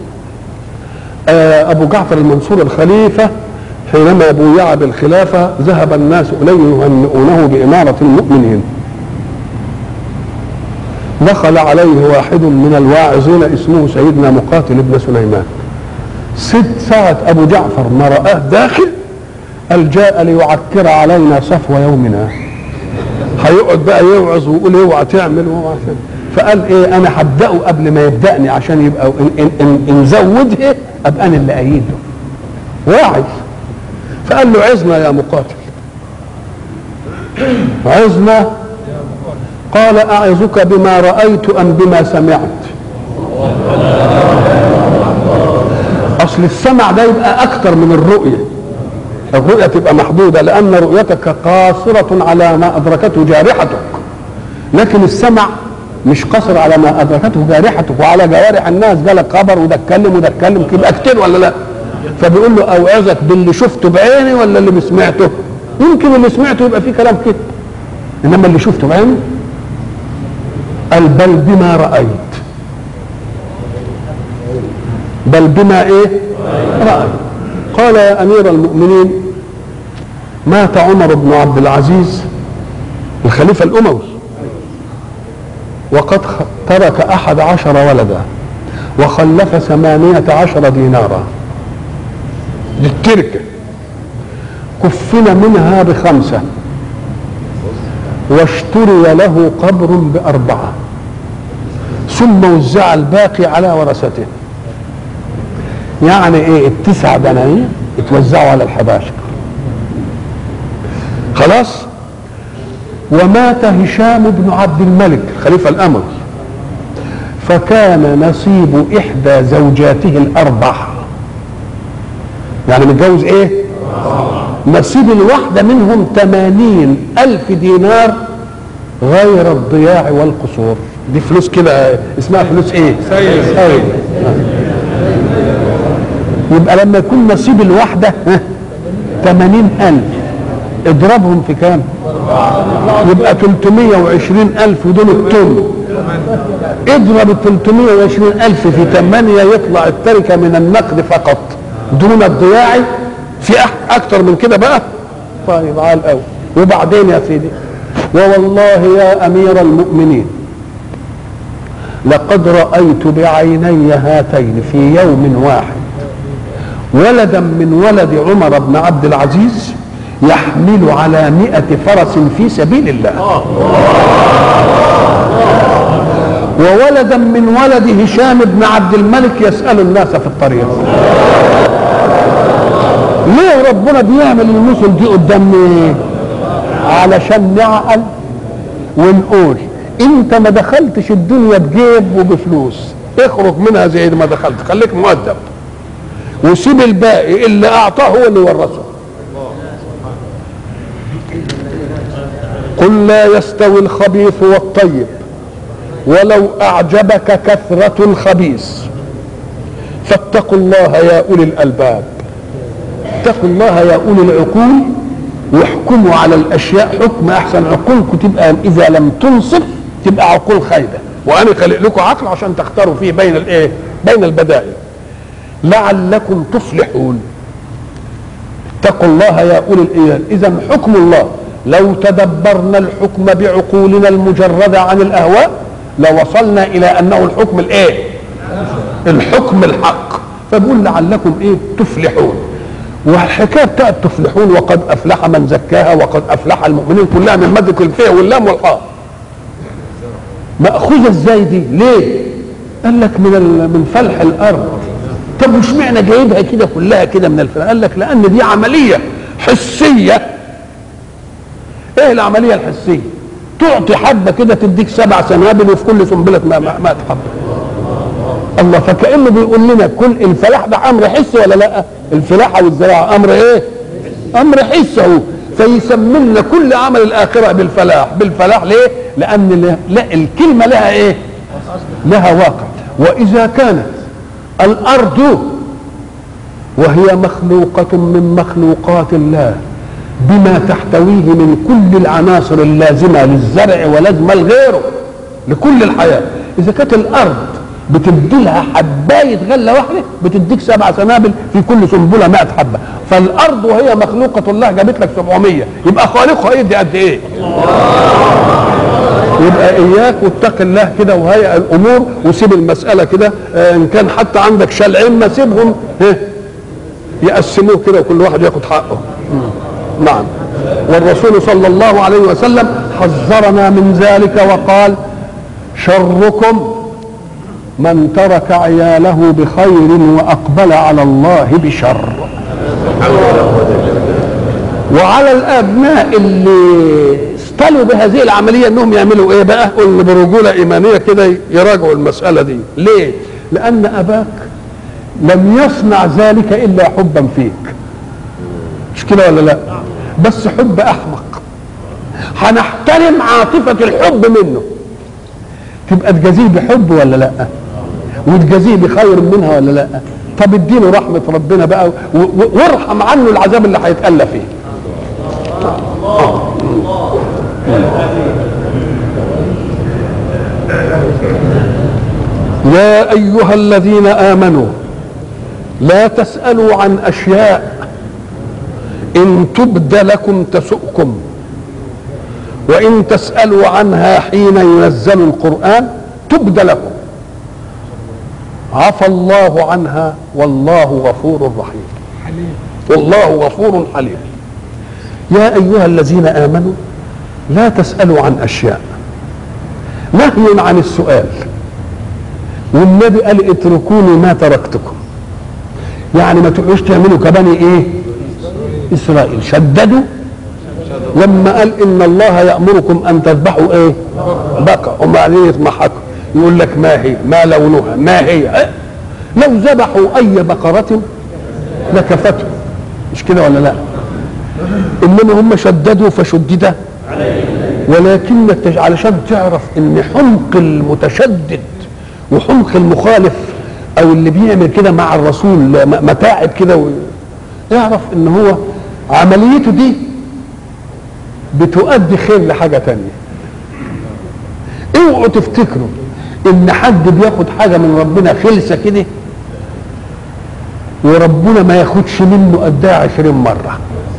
آه ابو جعفر المنصور الخليفه حينما بويع بالخلافة ذهب الناس إليه يهنئونه بإمارة المؤمنين. دخل عليه واحد من الواعظين اسمه سيدنا مقاتل بن سليمان. ست ساعة أبو جعفر ما رآه داخل قال جاء ليعكر علينا صفو يومنا. هيقعد بقى يوعظ ويقول اوعى تعمل واوعى تعمل. فقال ايه؟ انا هبدأه قبل ما يبدأني عشان يبقى ان, إن, إن, إن زودها ابقى انا اللي ايده. واعظ. فقال له عظنا يا مقاتل. عظنا. قال اعظك بما رأيت ام بما سمعت؟ اصل السمع ده يبقى اكتر من الرؤية. الرؤية تبقى محدودة لان رؤيتك قاصرة على ما ادركته جارحتك، لكن السمع مش قصر على ما ادركته جارحتك وعلى جوارح الناس. جالك خبر وده اتكلم وده اتكلم، يبقى كتير ولا لا؟ فبيقول له اوعظك باللي شفته بعيني ولا اللي سمعته؟ يمكن اللي سمعته يبقى فيه كلام كده، انما اللي شفته بعيني قال بل بما رأيت. بل بما ايه؟ رأيت. قال يا امير المؤمنين مات عمر بن عبد العزيز الخليفة الاموي وقد ترك احد عشر ولدا وخلف ثمانية عشر دينارا للتركة، كفن منها بخمسة واشتري له قبر بأربعة ثم وزع الباقي على ورثته. يعني ايه؟ التسع دنانير اتوزعوا على الحباشة. خلاص. ومات هشام بن عبد الملك الخليفة الأموي، فكان نصيب إحدى زوجاته الأربع، يعني متجوز إيه؟ نصيب الواحدة منهم ثمانين ألف دينار غير الضياع والقصور. دي فلوس كده اسمها فلوس إيه؟ سيد. يبقى لما يكون نصيب الواحدة ثمانين ألف اضربهم في كام؟ يبقى ثلاثمائة وعشرين ألف دول التم. اضرب ال ثلاثمائة وعشرين ألف في ثمانية يطلع التركة من النقد فقط دون الضياع. في أكتر من كده بقى؟ طيب عال قوي. وبعدين يا سيدي، ووالله يا أمير المؤمنين لقد رأيت بعيني هاتين في يوم واحد ولدا من ولد عمر بن عبد العزيز يحمل على مئة فرس في سبيل الله، وولدا من ولد هشام بن عبد الملك يسأل الناس في الطريق. ليه ربنا بيعمل المثل دي قدامنا؟ علشان نعقل ونقول انت ما دخلتش الدنيا بجيب وبفلوس، اخرج منها زي ما دخلت، خليك مؤدب وسيب الباقي اللي اعطاه هو اللي ورثه. قل لا يستوي الخبيث والطيب ولو اعجبك كثرة الخبيث فاتقوا الله يا اولي الالباب. اتقوا الله يا اولي العقول واحكموا على الاشياء حكم احسن. عقولكم تبقى اذا لم تنصف تبقى عقول خايبه، وانا خلق لكم عقل عشان تختاروا فيه بين الايه؟ بين البدائل لعلكم تفلحون. اتقوا الله يا اولي الالباب. اذا حكم الله لو تدبرنا الحكم بعقولنا المجرده عن الاهواء لوصلنا الى انه الحكم الايه؟ الحكم الحق. فبقول لعلكم ايه؟ تفلحون. والحكايه بتاعت تفلحون وقد افلح من زكاها وقد افلح المؤمنين كلها من ماده الفاء واللام والحاء. ماخوذه ازاي دي؟ ليه؟ قال لك من من فلح الارض. طب وش معنى جايبها كده كلها كده من الفلح؟ قال لك لان دي عمليه حسيه. ايه العمليه الحسيه؟ تعطي حبه كده تديك سبع سنابل وفي كل سنبله ما ما حبه. الله، فكأنه بيقول لنا كل الفلاح ده امر حسي ولا لا؟ الفلاحه والزراعه امر ايه؟ امر حسي اهو. فيسمي لنا كل عمل الاخره بالفلاح. بالفلاح ليه؟ لان لا الكلمه لها ايه؟ لها واقع. واذا كانت الارض وهي مخلوقه من مخلوقات الله بما تحتويه من كل العناصر اللازمه للزرع ولازمه لغيره لكل الحياه، اذا كانت الارض بتدي لها حبايه غله واحده بتديك سبع سنابل في كل سنبله مائة حبه. فالارض وهي مخلوقه الله جابت لك سبعمية، يبقى خالقها يدي قد ايه؟ يبقى اياك واتق الله كده وهيئ الامور وسيب المساله كده. آه ان كان حتى عندك شلعين سيبهم يقسموه كده وكل واحد ياخد حقه. نعم. والرسول صلى الله عليه وسلم حذرنا من ذلك وقال شركم من ترك عياله بخير واقبل على الله بشر. وعلى الابناء اللي استلوا بهذه العمليه انهم يعملوا ايه بقى؟ قلنا برجوله ايمانيه كده يراجعوا المساله دي. ليه؟ لان اباك لم يصنع ذلك الا حبا فيك، مش كده ولا لا؟ بس حب احمق. هنحترم عاطفه الحب منه، تبقى تجازيه بحب ولا لا؟ وتجازيه بخير منها ولا لا؟ طب اديله رحمه ربنا بقى وارحم عنه العذاب اللي هيتألى فيه. يا ايها الذين امنوا لا تسألوا عن اشياء ان تبد لكم تسؤكم وان تسألوا عنها حين ينزل القرآن تبد لكم عفى الله عنها والله غفور رحيم. والله غفور حليم. يا ايها الذين امنوا لا تسألوا عن اشياء، نهي عن السؤال. والنبي قال اتركوني ما تركتكم، يعني ما تقعدوش تعملوا كبني ايه؟ اسرائيل شددوا لما قال ان الله يأمركم ان تذبحوا ايه؟ بقرة. وبعدين يتمحكوا يقول لك ما هي؟ ما لونها؟ ما هي؟ لو ذبحوا اي بقرة لكفتهم، مش كده ولا لا؟ انما هم شددوا فشدد، ولكن علشان تعرف ان حمق المتشدد وحمق المخالف او اللي بيعمل كده مع الرسول متاعب كده، يعرف ان هو عمليته دي بتؤدي خير لحاجة تانية. اوعوا تفتكروا ان حد بياخد حاجة من ربنا خلسة كده وربنا ما ياخدش منه قدها عشرين مرة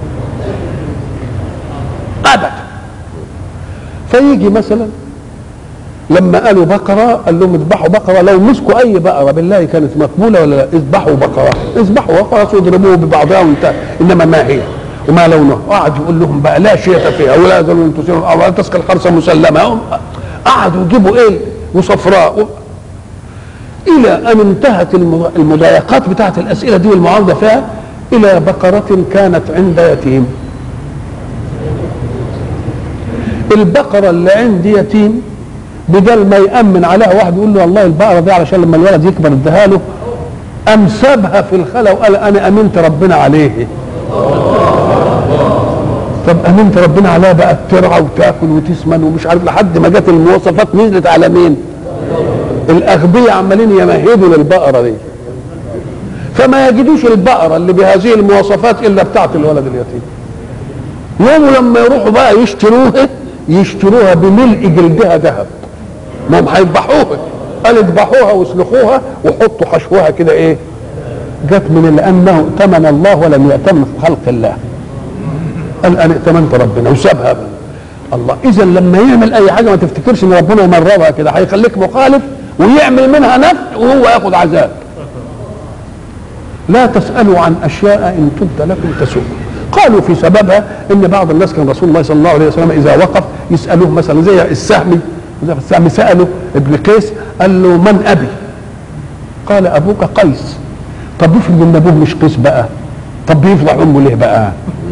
ابدا. فيجي مثلا لما قالوا بقرة قال لهم اذبحوا بقرة، لو مسكوا اي بقرة بالله كانت مقبولة ولا لا؟ اذبحوا بقرة، اذبحوا بقرة واضربوه ببعضها وانتهى. انما ما هي وما لونها؟ قعد يقول لهم بقى لا شيء فيها ولا يزالون تسير الارض ولا تسقى الحرث مسلمة. قعدوا يجيبوا ايه وصفراء و... الى ان انتهت المضايقات بتاعت الاسئلة دي والمعارضة فيها الى بقرة كانت عند يتيم. البقرة اللي عند يتيم بدل ما يأمن عليها واحد يقول له والله البقرة دي علشان لما الولد يكبر اديها له، قام سابها في الخلا وقال انا امنت ربنا عليه. طب امنت ربنا عليها بقى ترعى وتاكل وتسمن ومش عارف، لحد ما جت المواصفات نزلت على مين؟ الاغبياء عمالين يمهدوا للبقرة دي، فما يجدوش البقرة اللي بهذه المواصفات الا بتاعت الولد اليتيم. يوم لما يروحوا بقى يشتروها يشتروها بملء جلدها ذهب، ما هم هيذبحوها. قال اذبحوها واسلخوها وحطوا حشوها كده ايه؟ جت من لانه ائتمن الله ولم يأتمن خلق الله. قال انا ائتمنت ربنا وسابها الله. اذا لما يعمل اي حاجه ما تفتكرش ان ربنا يمررها كده، هيخليك مخالف ويعمل منها نفع وهو ياخذ عذاب. لا تسالوا عن اشياء ان تبد لكم تسؤكم. قالوا في سببها ان بعض الناس كان رسول الله صلى الله عليه وسلم اذا وقف يسالوه مثلا زي السهمي، السهمي ساله ابن قيس قال له من ابي؟ قال ابوك قيس. طب افرض ان ابوه مش قيس بقى، طب بيفضح امه ليه بقى؟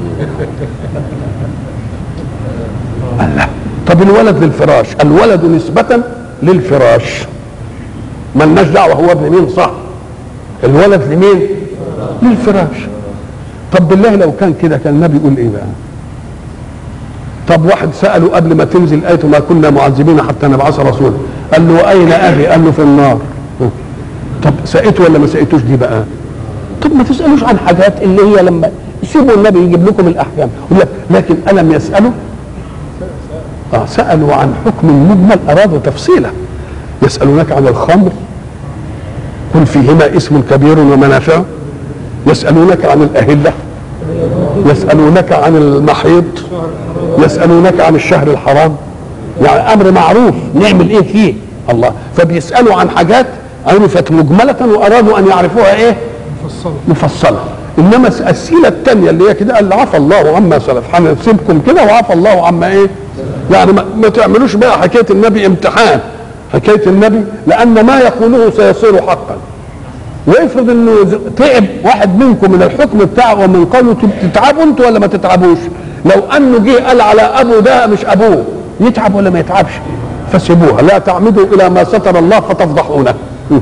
قال لا. طب الولد للفراش، الولد نسبة للفراش مالناش دعوه هو ابن مين، صح؟ الولد لمين؟ للفراش. طب بالله لو كان كده كان النبي يقول ايه بقى؟ طب واحد سأله قبل ما تنزل آية ما كنا معذبين حتى نبعث رسولا، قال له أين أبي؟ قال له في النار. طب سألته ولا ما سألتوش دي بقى؟ طب ما تسألوش عن حاجات اللي هي لما سيبوا النبي يجيب لكم الأحكام. يقول لك لكن ألم يسألوا؟ آه سألوا عن حكم مجمل أرادوا تفصيله. يسألونك عن الخمر قل فيهما اسم كبير ومنافع. يسألونك عن الأهلة، يسألونك عن المحيض، يسألونك عن الشهر الحرام. يعني أمر معروف نعمل إيه فيه الله. فبيسألوا عن حاجات عرفت مجملة وأرادوا أن يعرفوها إيه؟ مفصلة. مفصلة. إنما الأسئلة التانية اللي هي كده قال عفى الله عما سلف، هنسيبكم كده وعفى الله عما إيه؟ يعني ما, ما تعملوش بقى حكاية النبي امتحان، حكاية النبي لأن ما يقوله سيصير حقا. ويفرض انه تعب واحد منكم من الحكم بتاعه ومن قوله تتعبوا انتوا ولا ما تتعبوش. لو انه جه قال على ابو ده مش ابوه يتعب ولا ما يتعبش؟ فسيبوها. لا تعمدوا الى ما ستر الله فتفضحونه.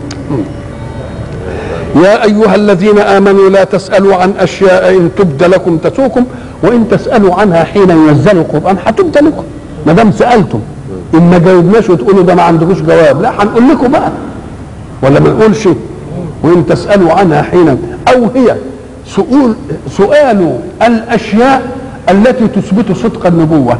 يا ايها الذين امنوا لا تسالوا عن اشياء ان تبد لكم تسوكم وان تسالوا عنها حين ينزل القران هتبد لكم. ما دام سالتم ان ما جاوبناش وتقولوا ده ما عندكوش جواب، لا هنقول لكم بقى ولا ما نقولش؟ وإن تسألوا عنها حين أو هي سؤال سؤال الأشياء التي تثبت صدق النبوة.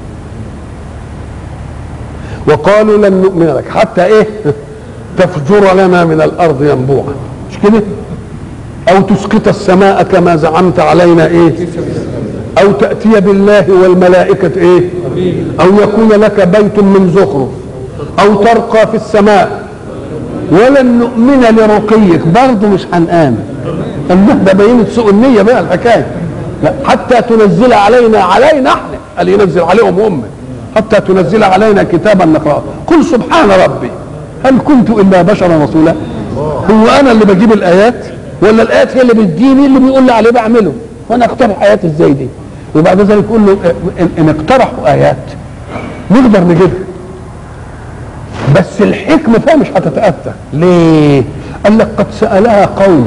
وقالوا لن نؤمن لك حتى إيه؟ تفجر لنا من الأرض ينبوعا، مش كده؟ أو تسقط السماء كما زعمت علينا إيه؟ أو تأتي بالله والملائكة إيه؟ أو يكون لك بيت من زخرف أو ترقى في السماء ولن نؤمن لرقيك، برضه مش هنآمن. الله ده بينت سوء النية بقى الحكاية. لا حتى تنزل علينا علينا احنا قال ينزل عليهم هم حتى تنزل علينا كتابا نقرأه. قل سبحان ربي هل كنت إلا بشرا رسولا؟ هو أنا اللي بجيب الآيات ولا الآيات هي اللي بتديني اللي بيقول لي عليه بعمله؟ وأنا أقترح آيات إزاي دي؟ وبعد ذلك يقول له ان اقترحوا ايات نقدر نجيبها، بس الحكمه فيها مش هتتاتى. ليه؟ قال لك قد سالها قوم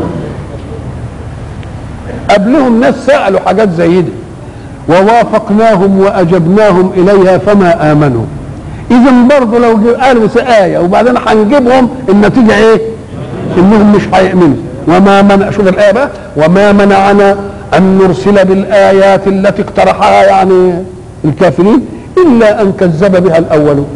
قبلهم، ناس سالوا حاجات زي دي ووافقناهم واجبناهم اليها فما امنوا. اذا برضه لو قالوا آية وبعدين هنجيبهم النتيجه ايه؟ انهم مش هيؤمنوا. وما منع، شوف الايه بقى، وما منعنا ان نرسل بالايات التي اقترحها يعني الكافرين الا ان كذب بها الاولون.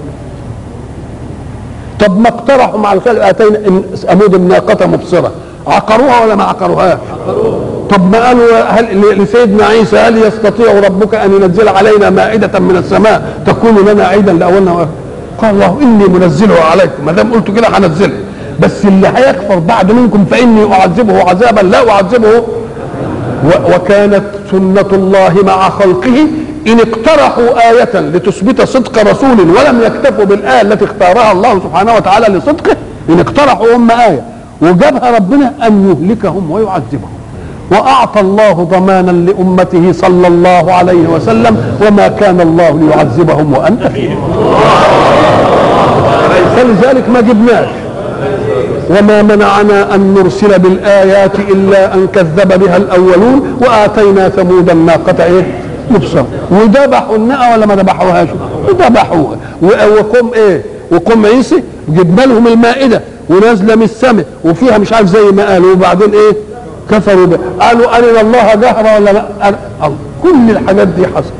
طب ما اقترحوا مع الخلق اتينا ثمود الناقه مبصره، عقروها ولا ما عقروهاش؟ طب ما قالوا هل لسيدنا عيسى هل يستطيع ربك ان ينزل علينا مائده من السماء تكون لنا عيدا لاولنا؟ قال الله اني منزله عليكم، ما دام قلتوا كده هنزله، بس اللي هيكفر بعد منكم فاني اعذبه عذابا لا اعذبه. وكانت سنه الله مع خلقه ان اقترحوا آية لتثبت صدق رسول ولم يكتفوا بالآية التي اختارها الله سبحانه وتعالى لصدقه، ان اقترحوا هم آية وجابها ربنا ان يهلكهم ويعذبهم. واعطى الله ضمانا لامته صلى الله عليه وسلم وما كان الله ليعذبهم وانت فيهم، فلذلك ما جبناش. وما منعنا ان نرسل بالايات الا ان كذب بها الاولون واتينا ثمود الناقه ايه؟ مبصره. وذبحوا الناقه ولا ما ذبحوهاش؟ وذبحوها. وقوم ايه؟ وقوم عيسى جبنا لهم المائده ونازله من السماء وفيها مش عارف زي ما قالوا، وبعدين ايه؟ كفروا به، قالوا أرنا الله جهرا ولا لا؟ كل الحاجات دي حصل.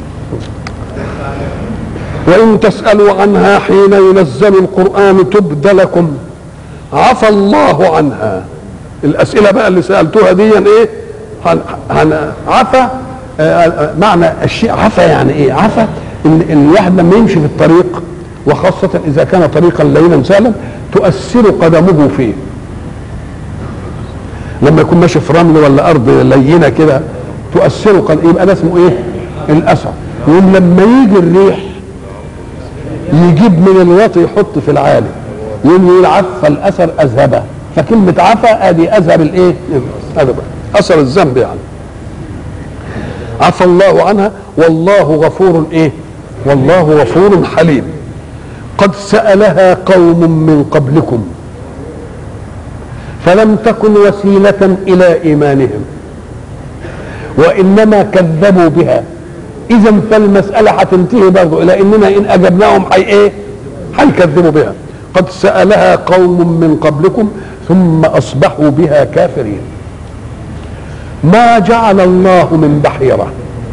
وإن تسألوا عنها حين ينزل القرآن تبد لكم عفى الله عنها. الأسئلة بقى اللي سألتوها دي إيه؟ عفى، معنى الشيء عفى يعني إيه؟ عفى إن الواحد لما يمشي في الطريق وخاصة إذا كان طريقا لينا سهلا تؤثر قدمه فيه. لما يكون ماشي في رمل ولا ارض لينه كده تؤثره قد يبقى ده اسمه ايه؟ الاثر. يقول لما يجي الريح يجيب من الوطي يحط في العالي، يقول يقول عفى الاثر اذهبه. فكلمه عفى ادي اذهب الايه؟ هذا اثر الذنب يعني. عفى الله عنها والله غفور ايه؟ والله غفور حليم. قد سألها قوم من قبلكم فلم تكن وسيلة إلى إيمانهم وإنما كذبوا بها. إذا فالمسألة هتنتهي برضه إلى إننا إن أجبناهم حي إيه؟ هيكذبوا بها. قد سألها قوم من قبلكم ثم أصبحوا بها كافرين. ما جعل الله من بحيرة.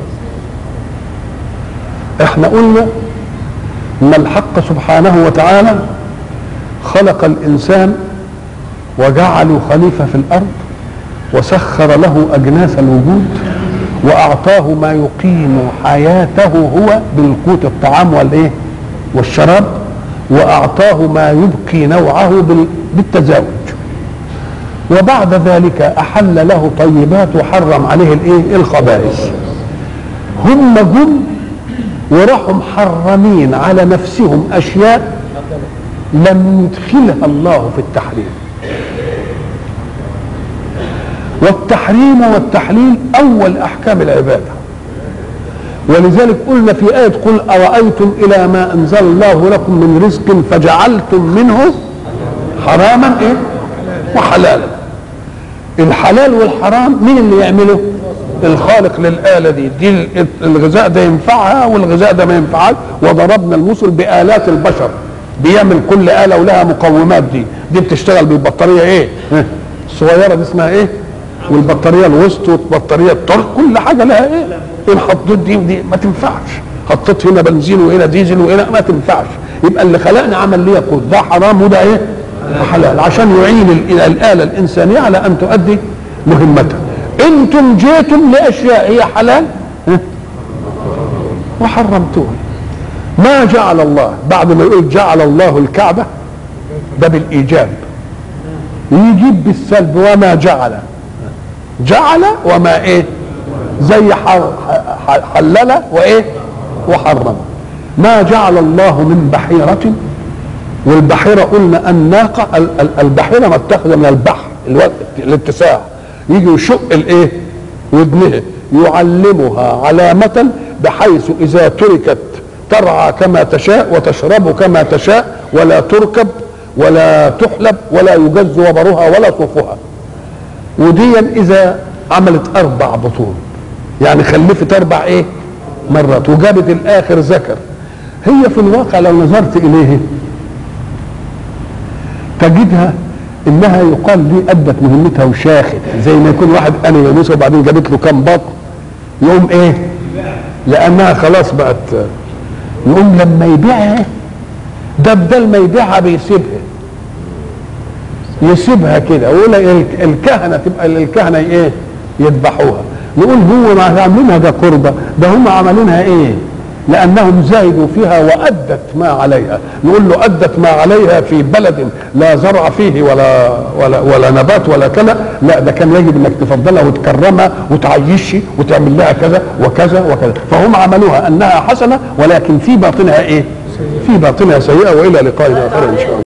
احنا قلنا ان الحق سبحانه وتعالى خلق الانسان وجعله خليفة في الارض وسخر له اجناس الوجود واعطاه ما يقيم حياته هو بالقوت الطعام والايه والشراب، واعطاه ما يبقي نوعه بالتزاوج، وبعد ذلك احل له طيبات وحرم عليه الايه الخبائث. هم جم وراحوا محرمين على نفسهم اشياء لم يدخلها الله في التحريم. والتحريم والتحليل اول احكام العباده، ولذلك قلنا في آية قل أرأيتم إلى ما أنزل الله لكم من رزق فجعلتم منه حراما إيه؟ وحلالا. الحلال والحرام مين اللي يعمله؟ الخالق للآلة دي. دي الغذاء ده ينفعها والغذاء ده ما ينفعهاش، وضربنا المثل بآلات البشر، بيعمل كل آلة ولها مقومات. دي دي بتشتغل بالبطارية ايه؟ الصغيرة دي اسمها ايه؟ والبطارية الوسط والبطارية الطرق، كل حاجة لها ايه؟ الخطوط دي ودي ما تنفعش. حطيت هنا بنزين وهنا ديزل وهنا ما تنفعش. يبقى اللي خلقنا عمل ليه قوت، ده حرام وده ايه؟ حلال، عشان يعين الآلة الإنسانية على أن تؤدي مهمتها. انتم جيتم لاشياء هي حلال وحرمتوها. ما جعل الله، بعد ما يقول جعل الله الكعبة ده بالايجاب، يجيب بالسلب وما جعل. جعل وما ايه؟ زي حلل وايه؟ وحرم. ما جعل الله من بحيرة. والبحيرة قلنا الناقة، البحيرة متخذة من البحر الاتساع، يجي يشق الايه ودنها يعلمها علامة بحيث إذا تركت ترعى كما تشاء وتشرب كما تشاء، ولا تركب ولا تحلب ولا يجز وبرها ولا صوفها. وديا إذا عملت أربع بطون، يعني خلفت أربع إيه مرات وجابت الآخر ذكر، هي في الواقع لو نظرت إليه تجدها إنها يقال لي أدت مهمتها وشاخت، زي ما يكون واحد أنا يونس وبعدين جابت له كم بطن يقوم إيه، لأنها خلاص بقت، يقوم لما يبيعها ده بدل ما يبيعها بيسيبها يسيبها كده، ويقول الكهنة تبقى الكهنة إيه يذبحوها. نقول هو ما عاملينها ده قربة، ده هم عاملينها إيه؟ لأنهم زاهدوا فيها وأدت ما عليها. نقول له أدت ما عليها في بلد لا زرع فيه ولا ولا ولا نبات ولا كذا، لا ده كان يجب انك تفضلها وتكرمها وتعيشها وتعمل لها كذا وكذا وكذا. فهم عملوها انها حسنه ولكن في باطنها ايه؟ في باطنها سيئه. والى لقاء اخر ان شاء الله.